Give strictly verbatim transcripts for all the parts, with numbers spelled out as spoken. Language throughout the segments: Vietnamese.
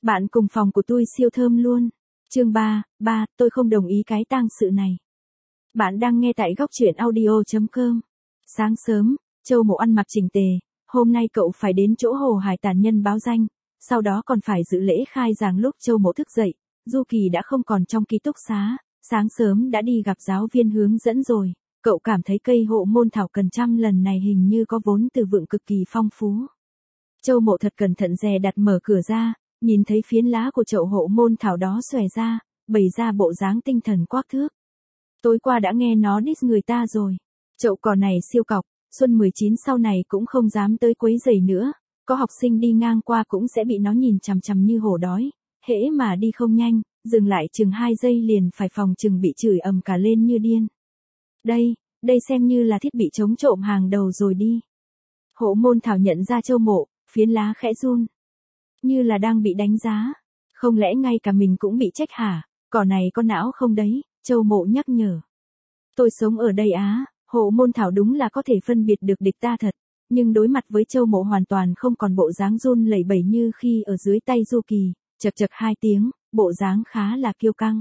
Bạn cùng phòng của tôi siêu thơm luôn. Chương ba, ba, tôi không đồng ý cái tang sự này. Bạn đang nghe tại góc truyện audio chấm com. Sáng sớm, Châu Mộ ăn mặc chỉnh tề, hôm nay cậu phải đến chỗ Hồ Hải tàn nhân báo danh, sau đó còn phải dự lễ khai giảng. Lúc Châu Mộ thức dậy, Du Kỳ đã không còn trong ký túc xá, sáng sớm đã đi gặp giáo viên hướng dẫn rồi, cậu cảm thấy cây hộ môn thảo cần chăm lần này hình như có vốn từ vựng cực kỳ phong phú. Châu Mộ thật cẩn thận dè đặt mở cửa ra, nhìn thấy phiến lá của chậu hộ môn thảo đó xòe ra, bày ra bộ dáng tinh thần quắc thước. Tối qua đã nghe nó diss người ta rồi. Chậu cỏ này siêu cọc, Xuân mười chín sau này cũng không dám tới quấy rầy nữa, có học sinh đi ngang qua cũng sẽ bị nó nhìn chằm chằm như hổ đói, hễ mà đi không nhanh, dừng lại chừng hai giây liền phải phòng chừng bị chửi ầm cả lên như điên. Đây, đây xem như là thiết bị chống trộm hàng đầu rồi đi. Hộ môn thảo nhận ra Châu Mộ, phiến lá khẽ run. Như là đang bị đánh giá. Không lẽ ngay cả mình cũng bị trách hả? Cỏ này có não không đấy? Châu Mộ nhắc nhở. Tôi sống ở đây á, hộ môn thảo đúng là có thể phân biệt được địch ta thật. Nhưng đối mặt với Châu Mộ hoàn toàn không còn bộ dáng run lẩy bẩy như khi ở dưới tay Du Kỳ, chật chật hai tiếng, bộ dáng khá là kiêu căng.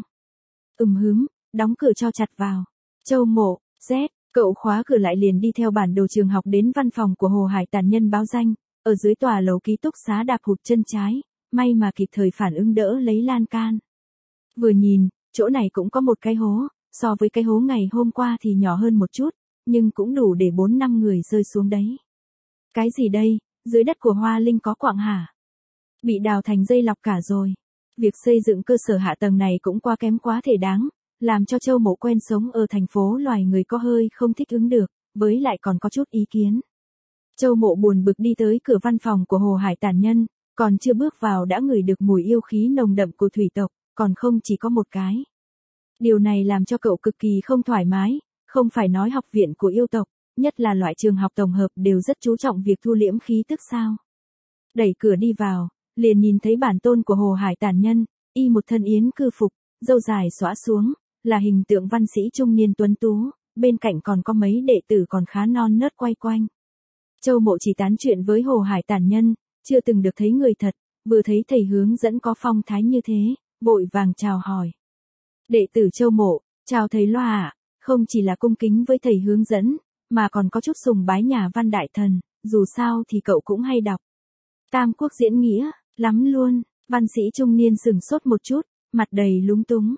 Ừm hứm, đóng cửa cho chặt vào. Châu Mộ, Z, cậu khóa cửa lại liền đi theo bản đồ trường học đến văn phòng của Hồ Hải tàn nhân báo danh. Ở dưới tòa lầu ký túc xá đạp hụt chân trái, may mà kịp thời phản ứng đỡ lấy lan can. Vừa nhìn, chỗ này cũng có một cái hố, so với cái hố ngày hôm qua thì nhỏ hơn một chút, nhưng cũng đủ để bốn năm người rơi xuống đấy. Cái gì đây, dưới đất của Hoa Linh có quặng hả? Bị đào thành dây lọc cả rồi. Việc xây dựng cơ sở hạ tầng này cũng quá kém quá thể đáng, làm cho Châu Mộ quen sống ở thành phố loài người có hơi không thích ứng được, với lại còn có chút ý kiến. Châu Mộ buồn bực đi tới cửa văn phòng của Hồ Hải tàn nhân, còn chưa bước vào đã ngửi được mùi yêu khí nồng đậm của thủy tộc, còn không chỉ có một cái. Điều này làm cho cậu cực kỳ không thoải mái, không phải nói học viện của yêu tộc, nhất là loại trường học tổng hợp đều rất chú trọng việc thu liễm khí tức sao. Đẩy cửa đi vào, liền nhìn thấy bản tôn của Hồ Hải tàn nhân, y một thân yến cư phục, râu dài xõa xuống, là hình tượng văn sĩ trung niên tuấn tú, bên cạnh còn có mấy đệ tử còn khá non nớt quay quanh. Châu Mộ chỉ tán chuyện với Hồ Hải tàn nhân, chưa từng được thấy người thật, vừa thấy thầy hướng dẫn có phong thái như thế, vội vàng chào hỏi. Đệ tử Châu Mộ, chào thầy Loa ạ, không chỉ là cung kính với thầy hướng dẫn, mà còn có chút sùng bái nhà văn đại thần, dù sao thì cậu cũng hay đọc. Tam Quốc diễn nghĩa, lắm luôn, văn sĩ trung niên sừng sốt một chút, mặt đầy lúng túng.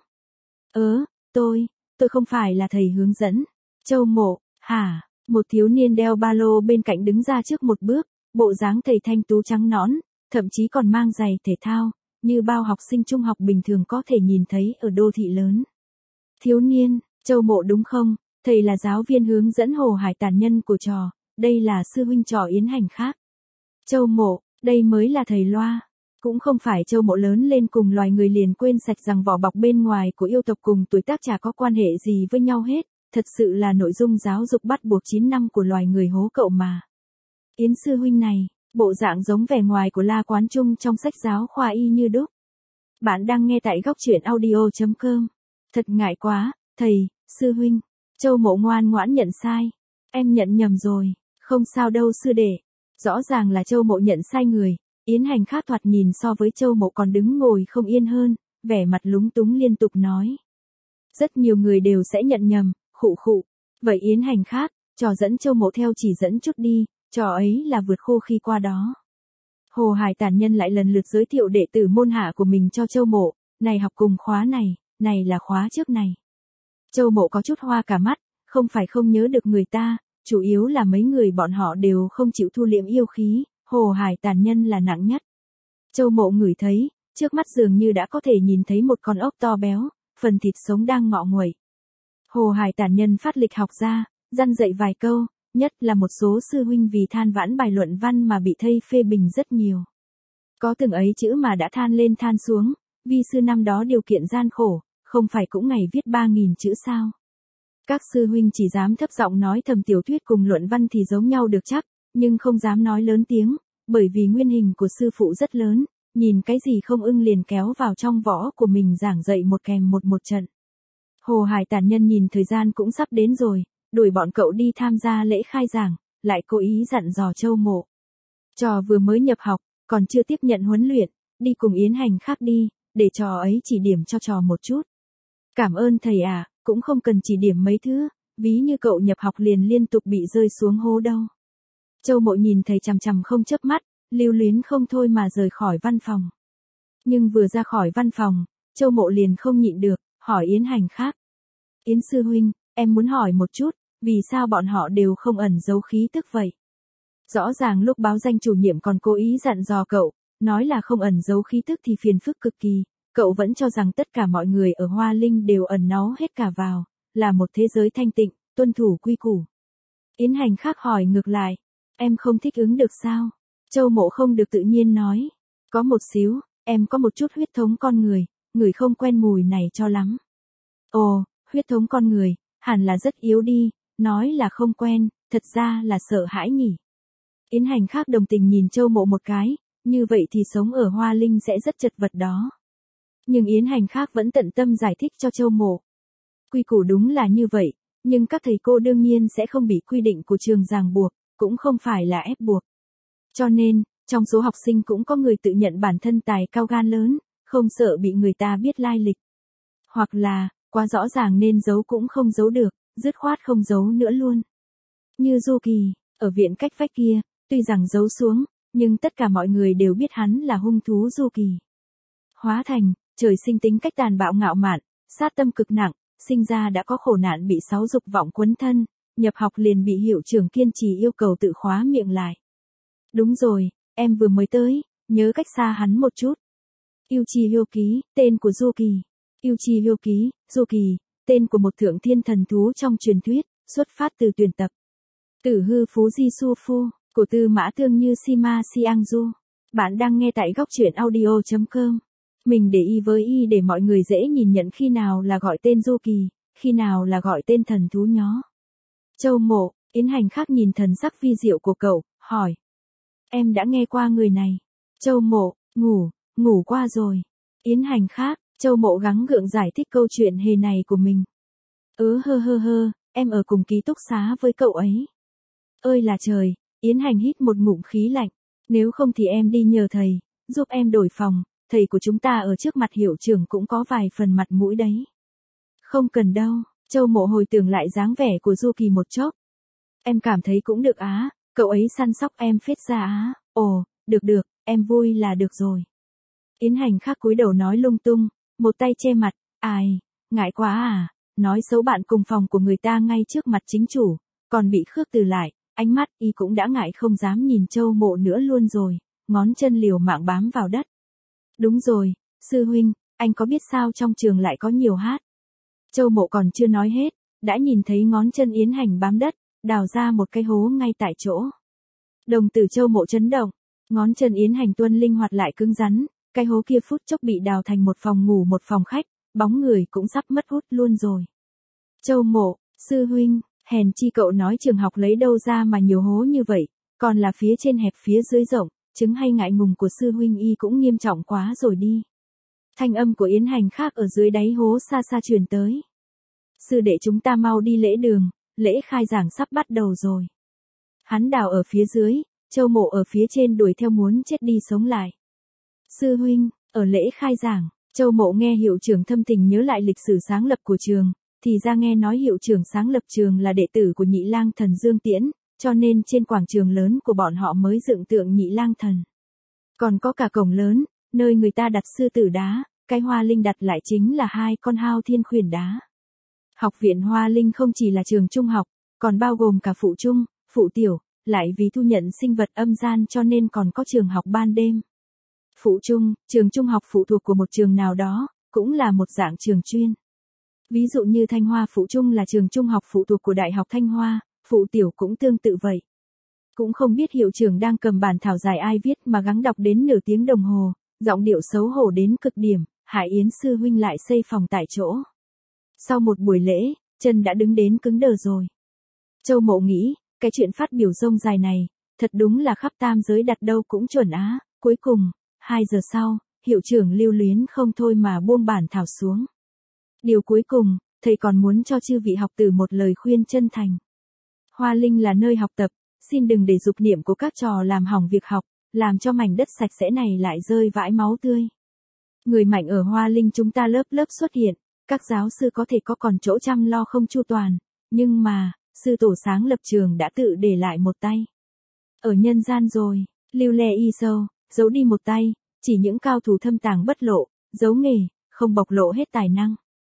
Ớ, tôi, tôi không phải là thầy hướng dẫn. Châu Mộ, hả? Một thiếu niên đeo ba lô bên cạnh đứng ra trước một bước, bộ dáng thầy thanh tú trắng nõn, thậm chí còn mang giày thể thao, như bao học sinh trung học bình thường có thể nhìn thấy ở đô thị lớn. Thiếu niên, Châu Mộ đúng không? Thầy là giáo viên hướng dẫn Hồ Hải tàn nhân của trò, đây là sư huynh trò Yến Hành khác. Châu Mộ, đây mới là thầy Loa. Cũng không phải Châu Mộ lớn lên cùng loài người liền quên sạch rằng vỏ bọc bên ngoài của yêu tộc cùng tuổi tác chả có quan hệ gì với nhau hết. Thật sự là nội dung giáo dục bắt buộc chín năm của loài người hố cậu mà. Yến sư huynh này, bộ dạng giống vẻ ngoài của La Quán Trung trong sách giáo khoa y như đúc. Bạn đang nghe tại góc truyện audio chấm com. Thật ngại quá, thầy, sư huynh. Châu Mộ ngoan ngoãn nhận sai. Em nhận nhầm rồi, không sao đâu sư đệ. Rõ ràng là Châu Mộ nhận sai người, Yến Hành khác thoạt nhìn so với Châu Mộ còn đứng ngồi không yên hơn, vẻ mặt lúng túng liên tục nói. Rất nhiều người đều sẽ nhận nhầm. Khụ khụ, vậy Yến Hành khác, trò dẫn Châu Mộ theo chỉ dẫn chút đi, trò ấy là vượt khô khi qua đó. Hồ Hải tàn nhân lại lần lượt giới thiệu đệ tử môn hạ của mình cho Châu Mộ, này học cùng khóa này, này là khóa trước này. Châu Mộ có chút hoa cả mắt, không phải không nhớ được người ta, chủ yếu là mấy người bọn họ đều không chịu thu liễm yêu khí, Hồ Hải tàn nhân là nặng nhất. Châu Mộ ngửi thấy, trước mắt dường như đã có thể nhìn thấy một con ốc to béo, phần thịt sống đang ngọ nguậy. Hồ Hải tàn nhân phát lịch học ra, dăn dạy vài câu, nhất là một số sư huynh vì than vãn bài luận văn mà bị thầy phê bình rất nhiều. Có từng ấy chữ mà đã than lên than xuống, vi sư năm đó điều kiện gian khổ, không phải cũng ngày viết ba nghìn chữ sao. Các sư huynh chỉ dám thấp giọng nói thầm tiểu thuyết cùng luận văn thì giống nhau được chắc, nhưng không dám nói lớn tiếng, bởi vì nguyên hình của sư phụ rất lớn, nhìn cái gì không ưng liền kéo vào trong võ của mình giảng dạy một kèm một một trận. Hồ Hải tàn nhân nhìn thời gian cũng sắp đến rồi, đuổi bọn cậu đi tham gia lễ khai giảng, lại cố ý dặn dò Châu Mộ. Trò vừa mới nhập học, còn chưa tiếp nhận huấn luyện, đi cùng Yến Hành khác đi, để trò ấy chỉ điểm cho trò một chút. Cảm ơn thầy à, cũng không cần chỉ điểm mấy thứ, ví như cậu nhập học liền liên tục bị rơi xuống hố đâu. Châu Mộ nhìn thầy chằm chằm không chớp mắt, lưu luyến không thôi mà rời khỏi văn phòng. Nhưng vừa ra khỏi văn phòng, Châu Mộ liền không nhịn được, hỏi Yến Hành khác. Yến sư huynh, em muốn hỏi một chút, vì sao bọn họ đều không ẩn giấu khí tức vậy? Rõ ràng lúc báo danh chủ nhiệm còn cố ý dặn dò cậu, nói là không ẩn giấu khí tức thì phiền phức cực kỳ, cậu vẫn cho rằng tất cả mọi người ở Hoa Linh đều ẩn náu hết cả vào, là một thế giới thanh tịnh, tuân thủ quy củ. Yến Hành khác hỏi ngược lại, em không thích ứng được sao? Châu Mộ không được tự nhiên nói, có một xíu, em có một chút huyết thống con người, người không quen mùi này cho lắm. Ồ, huyết thống con người, hẳn là rất yếu đi, nói là không quen, thật ra là sợ hãi nhỉ. Yến Hành khác đồng tình nhìn Châu Mộ một cái, như vậy thì sống ở Hoa Linh sẽ rất chật vật đó. Nhưng Yến Hành khác vẫn tận tâm giải thích cho Châu Mộ. Quy củ đúng là như vậy, nhưng các thầy cô đương nhiên sẽ không bị quy định của trường ràng buộc, cũng không phải là ép buộc. Cho nên, trong số học sinh cũng có người tự nhận bản thân tài cao gan lớn, không sợ bị người ta biết lai lịch. Hoặc là, quá rõ ràng nên giấu cũng không giấu được, dứt khoát không giấu nữa luôn. Như Du Kỳ, ở viện cách vách kia, tuy rằng giấu xuống, nhưng tất cả mọi người đều biết hắn là hung thú Du Kỳ. Hóa Thành, trời sinh tính cách tàn bạo ngạo mạn, sát tâm cực nặng, sinh ra đã có khổ nạn bị sáu dục vọng quấn thân, nhập học liền bị hiệu trưởng kiên trì yêu cầu tự khóa miệng lại. Đúng rồi, em vừa mới tới, nhớ cách xa hắn một chút. Uchiha Ký, tên của Du Kỳ. Uchiha Ký, Du Kỳ, tên của một thượng thiên thần thú trong truyền thuyết, xuất phát từ tuyển tập. Tử hư phú di su phu, của Tư Mã Thương Như Sima Siangju. Bạn đang nghe tại góc truyện audio chấm com. Mình để y với y để mọi người dễ nhìn nhận khi nào là gọi tên Du Kỳ, khi nào là gọi tên thần thú nhó. Châu Mộ, Yến Hành khác nhìn thần sắc vi diệu của cậu, hỏi. Em đã nghe qua người này. Châu Mộ, ngủ, ngủ qua rồi. Yến Hành khác, Châu Mộ gắng gượng giải thích câu chuyện hề này của mình. Ớ hơ hơ hơ, em ở cùng ký túc xá với cậu ấy. Ơi là trời, Yến Hành hít một ngụm khí lạnh. Nếu không thì em đi nhờ thầy, giúp em đổi phòng, thầy của chúng ta ở trước mặt hiệu trưởng cũng có vài phần mặt mũi đấy. Không cần đâu, Châu Mộ hồi tưởng lại dáng vẻ của Du Kỳ một chốc. Em cảm thấy cũng được á, cậu ấy săn sóc em phết ra á, ồ, được được, em vui là được rồi. Yến Hành khác cúi đầu nói lung tung, một tay che mặt, ai, ngại quá à, nói xấu bạn cùng phòng của người ta ngay trước mặt chính chủ, còn bị khước từ lại, ánh mắt y cũng đã ngại không dám nhìn Châu Mộ nữa luôn rồi, ngón chân liều mạng bám vào đất. Đúng rồi, sư huynh, anh có biết sao trong trường lại có nhiều hát? Châu Mộ còn chưa nói hết, đã nhìn thấy ngón chân Yến Hành bám đất, đào ra một cái hố ngay tại chỗ. Đồng tử Châu Mộ chấn động, ngón chân Yến Hành tuân linh hoạt lại cứng rắn, cái hố kia phút chốc bị đào thành một phòng ngủ một phòng khách, bóng người cũng sắp mất hút luôn rồi. Châu Mộ, sư huynh, hèn chi cậu nói trường học lấy đâu ra mà nhiều hố như vậy, còn là phía trên hẹp phía dưới rộng, chứng hay ngại ngùng của sư huynh y cũng nghiêm trọng quá rồi đi. Thanh âm của Yến Hành khác ở dưới đáy hố xa xa truyền tới. Sư đệ chúng ta mau đi lễ đường, lễ khai giảng sắp bắt đầu rồi. Hắn đào ở phía dưới, Châu Mộ ở phía trên đuổi theo muốn chết đi sống lại. Sư huynh, ở lễ khai giảng, Châu Mộ nghe hiệu trưởng thâm tình nhớ lại lịch sử sáng lập của trường, thì ra nghe nói hiệu trưởng sáng lập trường là đệ tử của Nhị Lang Thần Dương Tiễn, cho nên trên quảng trường lớn của bọn họ mới dựng tượng Nhị Lang Thần. Còn có cả cổng lớn, nơi người ta đặt sư tử đá, cái Hoa Linh đặt lại chính là hai con hao thiên khuyển đá. Học viện Hoa Linh không chỉ là trường trung học, còn bao gồm cả phụ trung, phụ tiểu, lại vì thu nhận sinh vật âm gian cho nên còn có trường học ban đêm. Phụ trung, trường trung học phụ thuộc của một trường nào đó, cũng là một dạng trường chuyên. Ví dụ như Thanh Hoa Phụ Trung là trường trung học phụ thuộc của Đại học Thanh Hoa, phụ tiểu cũng tương tự vậy. Cũng không biết hiệu trưởng đang cầm bản thảo giải ai viết mà gắng đọc đến nửa tiếng đồng hồ, giọng điệu xấu hổ đến cực điểm, Hải Yến sư huynh lại xây phòng tại chỗ. Sau một buổi lễ, chân đã đứng đến cứng đờ rồi. Châu Mộ nghĩ, cái chuyện phát biểu rông dài này, thật đúng là khắp tam giới đặt đâu cũng chuẩn á. Cuối cùng, hai giờ sau, hiệu trưởng lưu luyến không thôi mà buông bản thảo xuống. Điều cuối cùng, thầy còn muốn cho chư vị học tử một lời khuyên chân thành. Hoa Linh là nơi học tập, xin đừng để dục niệm của các trò làm hỏng việc học, làm cho mảnh đất sạch sẽ này lại rơi vãi máu tươi. Người mạnh ở Hoa Linh chúng ta lớp lớp xuất hiện, các giáo sư có thể có còn chỗ chăm lo không chu toàn, nhưng mà, sư tổ sáng lập trường đã tự để lại một tay. Ở nhân gian rồi, lưu le y sâu, giấu đi một tay, chỉ những cao thủ thâm tàng bất lộ, giấu nghề, không bộc lộ hết tài năng.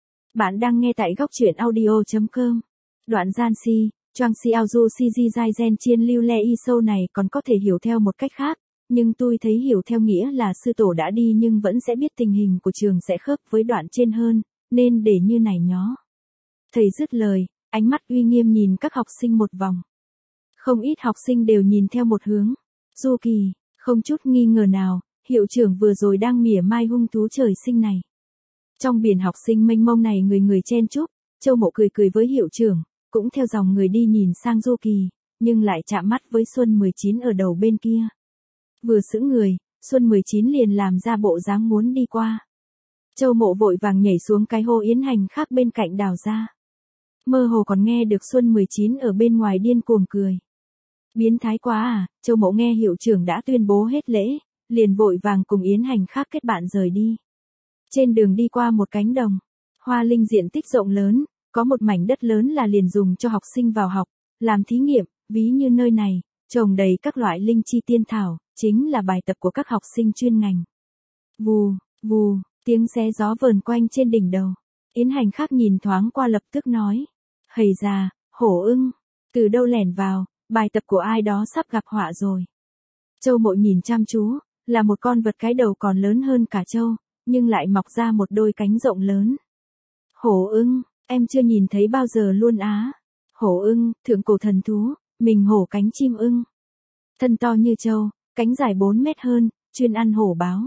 Bạn đang nghe tại góc truyện audio.com. Đoạn gian si, choang si ao du si di dai gen chiên lưu le y sâu này còn có thể hiểu theo một cách khác, nhưng tôi thấy hiểu theo nghĩa là sư tổ đã đi nhưng vẫn sẽ biết tình hình của trường sẽ khớp với đoạn trên hơn, nên để như này nhó. Thầy dứt lời, ánh mắt uy nghiêm nhìn các học sinh một vòng. Không ít học sinh đều nhìn theo một hướng. Du Kỳ, không chút nghi ngờ nào, hiệu trưởng vừa rồi đang mỉa mai hung thú trời sinh này. Trong biển học sinh mênh mông này người người chen chúc, Châu Mộ cười cười với hiệu trưởng, cũng theo dòng người đi nhìn sang Du Kỳ, nhưng lại chạm mắt với Xuân mười chín ở đầu bên kia. Vừa sững người, Xuân mười chín liền làm ra bộ dáng muốn đi qua. Châu Mộ vội vàng nhảy xuống cái hô yến hành khác bên cạnh đào ra. Mơ hồ còn nghe được Xuân mười chín ở bên ngoài điên cuồng cười. Biến thái quá à, Châu Mộ nghe hiệu trưởng đã tuyên bố hết lễ, liền vội vàng cùng yến hành khác kết bạn rời đi. Trên đường đi qua một cánh đồng, Hoa Linh diện tích rộng lớn, có một mảnh đất lớn là liền dùng cho học sinh vào học, làm thí nghiệm, ví như nơi này, trồng đầy các loại linh chi tiên thảo, chính là bài tập của các học sinh chuyên ngành. Vù, vù, tiếng xé gió vờn quanh trên đỉnh đầu. Yến hành khác nhìn thoáng qua lập tức nói. Hầy già, hổ ưng, từ đâu lẻn vào, bài tập của ai đó sắp gặp họa rồi. Châu Mộ nhìn chăm chú, là một con vật cái đầu còn lớn hơn cả trâu, nhưng lại mọc ra một đôi cánh rộng lớn. Hổ ưng, em chưa nhìn thấy bao giờ luôn á. Hổ ưng, thượng cổ thần thú, mình hổ cánh chim ưng. Thân to như trâu, cánh dài bốn mét hơn, chuyên ăn hổ báo.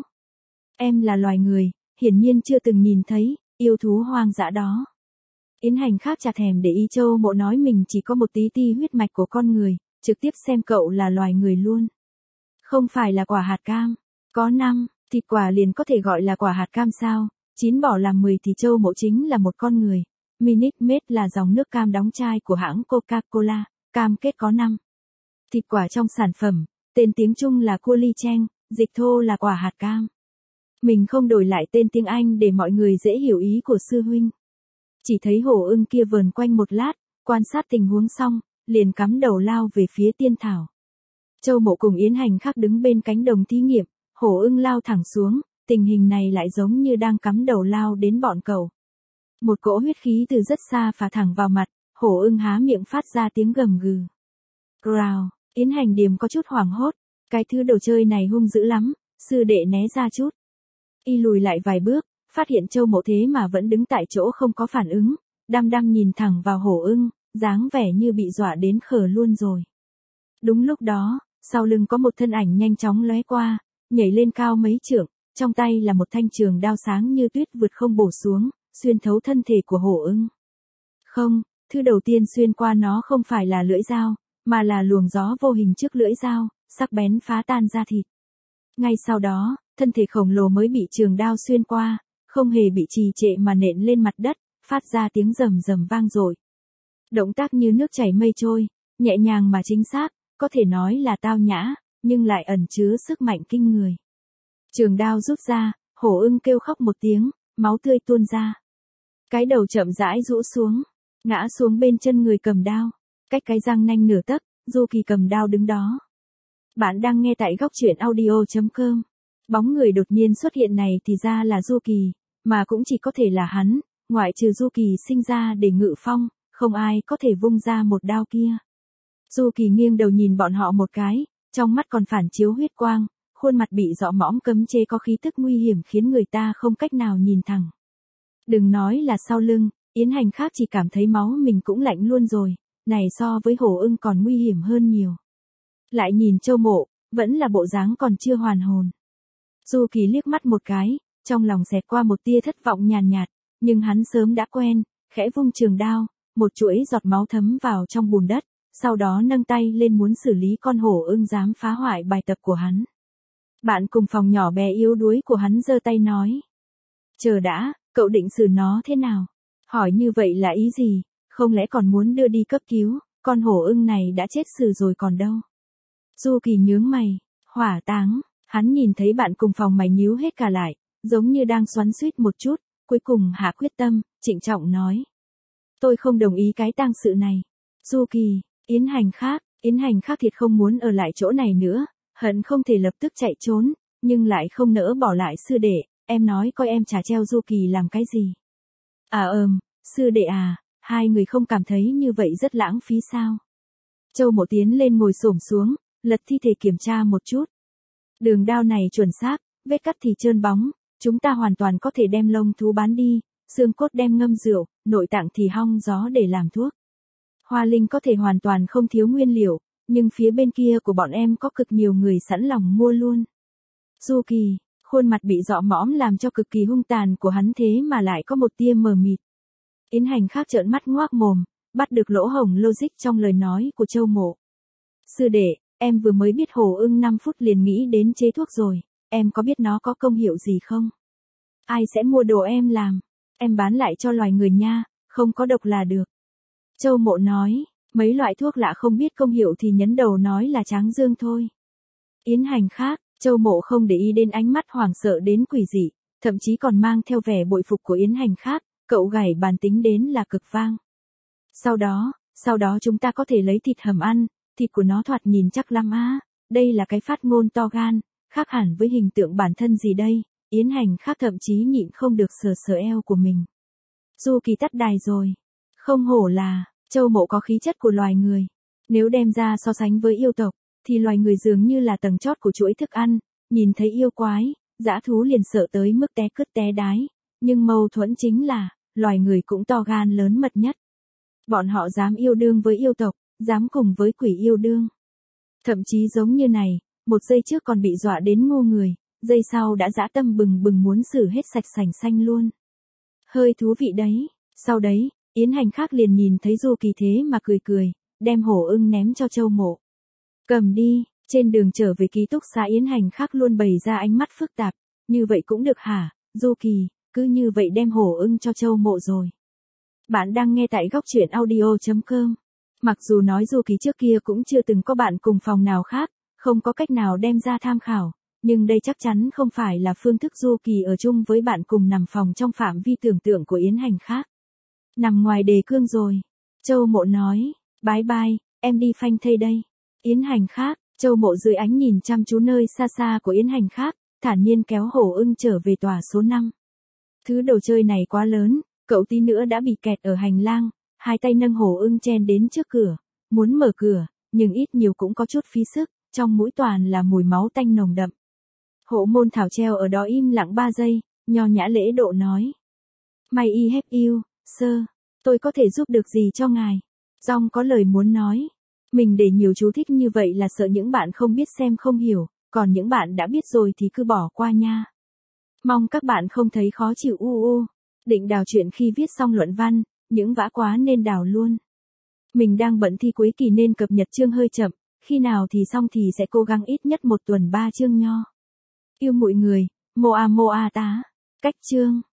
Em là loài người, hiển nhiên chưa từng nhìn thấy, yêu thú hoang dã đó. Yến hành khác chả thèm để ý Châu Mộ nói mình chỉ có một tí ti huyết mạch của con người, trực tiếp xem cậu là loài người luôn. Không phải là quả hạt cam, có năm, thịt quả liền có thể gọi là quả hạt cam sao, chín bỏ làm mười thì Châu Mộ chính là một con người. Minute Maid là dòng nước cam đóng chai của hãng Coca-Cola, cam kết có năm. Thịt quả trong sản phẩm, tên tiếng Trung là cua ly cheng, dịch thô là quả hạt cam. Mình không đổi lại tên tiếng Anh để mọi người dễ hiểu ý của sư huynh. Chỉ thấy hổ ưng kia vờn quanh một lát, quan sát tình huống xong, liền cắm đầu lao về phía tiên thảo. Châu Mộ cùng yến hành khác đứng bên cánh đồng thí nghiệm, hổ ưng lao thẳng xuống, tình hình này lại giống như đang cắm đầu lao đến bọn cậu. Một cỗ huyết khí từ rất xa phả thẳng vào mặt, hổ ưng há miệng phát ra tiếng gầm gừ. Growl, yến hành điềm có chút hoảng hốt, cái thứ đồ chơi này hung dữ lắm, sư đệ né ra chút. Y lùi lại vài bước, phát hiện Châu Mộ thế mà vẫn đứng tại chỗ không có phản ứng, đăm đăm nhìn thẳng vào hổ ưng, dáng vẻ như bị dọa đến khờ luôn rồi. Đúng lúc đó, sau lưng có một thân ảnh nhanh chóng lóe qua, nhảy lên cao mấy trượng, trong tay là một thanh trường đao sáng như tuyết vượt không bổ xuống, xuyên thấu thân thể của hổ ưng. Không, thứ đầu tiên xuyên qua nó không phải là lưỡi dao, mà là luồng gió vô hình trước lưỡi dao, sắc bén phá tan da thịt. Ngay sau đó, thân thể khổng lồ mới bị trường đao xuyên qua, không hề bị trì trệ mà nện lên mặt đất, phát ra tiếng rầm rầm vang dội. Động tác như nước chảy mây trôi, nhẹ nhàng mà chính xác, có thể nói là tao nhã, nhưng lại ẩn chứa sức mạnh kinh người. Trường đao rút ra, hổ ưng kêu khóc một tiếng, máu tươi tuôn ra. Cái đầu chậm rãi rũ xuống, ngã xuống bên chân người cầm đao, cách cái răng nanh nửa tấc, Du Kỳ cầm đao đứng đó. Bạn đang nghe tại góc truyện audio.com. Bóng người đột nhiên xuất hiện này thì ra là Du Kỳ, mà cũng chỉ có thể là hắn, ngoại trừ Du Kỳ sinh ra để ngự phong, không ai có thể vung ra một đao kia. Du Kỳ nghiêng đầu nhìn bọn họ một cái, trong mắt còn phản chiếu huyết quang, khuôn mặt bị dọ mõm cấm chế có khí tức nguy hiểm khiến người ta không cách nào nhìn thẳng. Đừng nói là sau lưng, yến hành khác chỉ cảm thấy máu mình cũng lạnh luôn rồi, này so với hổ ưng còn nguy hiểm hơn nhiều. Lại nhìn Châu Mộ, vẫn là bộ dáng còn chưa hoàn hồn. Du Kỳ liếc mắt một cái, trong lòng xẹt qua một tia thất vọng nhàn nhạt, nhưng hắn sớm đã quen, khẽ vung trường đao, một chuỗi giọt máu thấm vào trong bùn đất, sau đó nâng tay lên muốn xử lý con hổ ưng dám phá hoại bài tập của hắn. Bạn cùng phòng nhỏ bé yếu đuối của hắn giơ tay nói. Chờ đã, cậu định xử nó thế nào? Hỏi như vậy là ý gì, không lẽ còn muốn đưa đi cấp cứu, con hổ ưng này đã chết xử rồi còn đâu. Du Kỳ nhướng mày, Hỏa táng, hắn nhìn thấy bạn cùng phòng mày nhíu hết cả lại, giống như đang xoắn xuýt một chút, cuối cùng hạ quyết tâm, trịnh trọng nói. Tôi không đồng ý cái tang sự này. Du Kỳ, Yến Hành khác, Yến Hành khác thiệt không muốn ở lại chỗ này nữa, hận không thể lập tức chạy trốn, nhưng lại không nỡ bỏ lại sư đệ, em nói coi em trả treo Du Kỳ làm cái gì. À ừm, sư đệ à, hai người không cảm thấy như vậy rất lãng phí sao? Châu Mộ tiến lên ngồi xổm xuống, lật thi thể kiểm tra một chút. Đường đao này chuẩn xác, vết cắt thì trơn bóng, chúng ta hoàn toàn có thể đem lông thú bán đi, xương cốt đem ngâm rượu, nội tạng thì hong gió để làm thuốc. Hoa Linh có thể hoàn toàn không thiếu nguyên liệu, nhưng phía bên kia của bọn em có cực nhiều người sẵn lòng mua luôn. Du Kỳ, khuôn mặt bị dọ mõm làm cho cực kỳ hung tàn của hắn thế mà lại có một tia mờ mịt. Yến Hành khác trợn mắt ngoác mồm, bắt được lỗ hổng logic trong lời nói của Châu Mộ. Sư đệ, em vừa mới biết hổ ưng năm phút liền nghĩ đến chế thuốc rồi, em có biết nó có công hiệu gì không? Ai sẽ mua đồ em làm? Em bán lại cho loài người nha, không có độc là được. Châu Mộ nói, mấy loại thuốc lạ không biết công hiệu thì nhấn đầu nói là tráng dương thôi. Yến Hành khác, Châu Mộ không để ý đến ánh mắt hoảng sợ đến quỷ dị, thậm chí còn mang theo vẻ bội phục của Yến Hành khác, cậu gảy bàn tính đến là cực vang. Sau đó, sau đó chúng ta có thể lấy thịt hầm ăn, thịt của nó thoạt nhìn chắc lắm á, đây là cái phát ngôn to gan, khác hẳn với hình tượng bản thân gì đây, Yến Hành khác thậm chí nhịn không được sờ sờ eo của mình. Du Kỳ tắt đài rồi, không hổ là, Châu Mộ có khí chất của loài người, nếu đem ra so sánh với yêu tộc, thì loài người dường như là tầng chót của chuỗi thức ăn, nhìn thấy yêu quái, dã thú liền sợ tới mức té cứt té đái, nhưng mâu thuẫn chính là, loài người cũng to gan lớn mật nhất. Bọn họ dám yêu đương với yêu tộc, dám cùng với quỷ yêu đương. Thậm chí giống như này, một giây trước còn bị dọa đến ngu người, giây sau đã dã tâm bừng bừng muốn xử hết sạch sành xanh luôn. Hơi thú vị đấy, sau đấy, Yến Hành khác liền nhìn thấy Du Kỳ thế mà cười cười, đem hổ ưng ném cho Châu Mộ. Cầm đi, trên đường trở về ký túc xá Yến Hành khác luôn bày ra ánh mắt phức tạp, như vậy cũng được hả, Du Kỳ, cứ như vậy đem hổ ưng cho Châu Mộ rồi. Bạn đang nghe tại góc truyện audio chấm com. Mặc dù nói Du Kỳ trước kia cũng chưa từng có bạn cùng phòng nào khác, không có cách nào đem ra tham khảo, nhưng đây chắc chắn không phải là phương thức Du Kỳ ở chung với bạn cùng nằm phòng trong phạm vi tưởng tượng của Yến Hành khác. Nằm ngoài đề cương rồi. Châu Mộ nói, bye bye, em đi phanh thây đây. Yến Hành khác, Châu Mộ dưới ánh nhìn chăm chú nơi xa xa của Yến Hành khác, thản nhiên kéo hổ ưng trở về tòa số năm. Thứ đồ chơi này quá lớn, cậu tí nữa đã bị kẹt ở hành lang, hai tay nâng hổ ưng chen đến trước cửa, muốn mở cửa, nhưng ít nhiều cũng có chút phí sức, trong mũi toàn là mùi máu tanh nồng đậm. Hộ môn thảo treo ở đó im lặng ba giây, nho nhã lễ độ nói. May y help you, sir, tôi có thể giúp được gì cho ngài? Dong có lời muốn nói. Mình để nhiều chú thích như vậy là sợ những bạn không biết xem không hiểu, còn những bạn đã biết rồi thì cứ bỏ qua nha. Mong các bạn không thấy khó chịu u u. Định đào chuyện khi viết xong luận văn, những vã quá nên đào luôn. Mình đang bận thi cuối kỳ nên cập nhật chương hơi chậm, khi nào thì xong thì sẽ cố gắng ít nhất một tuần ba chương nho. Yêu mọi người, moa moa tá. Cách chương.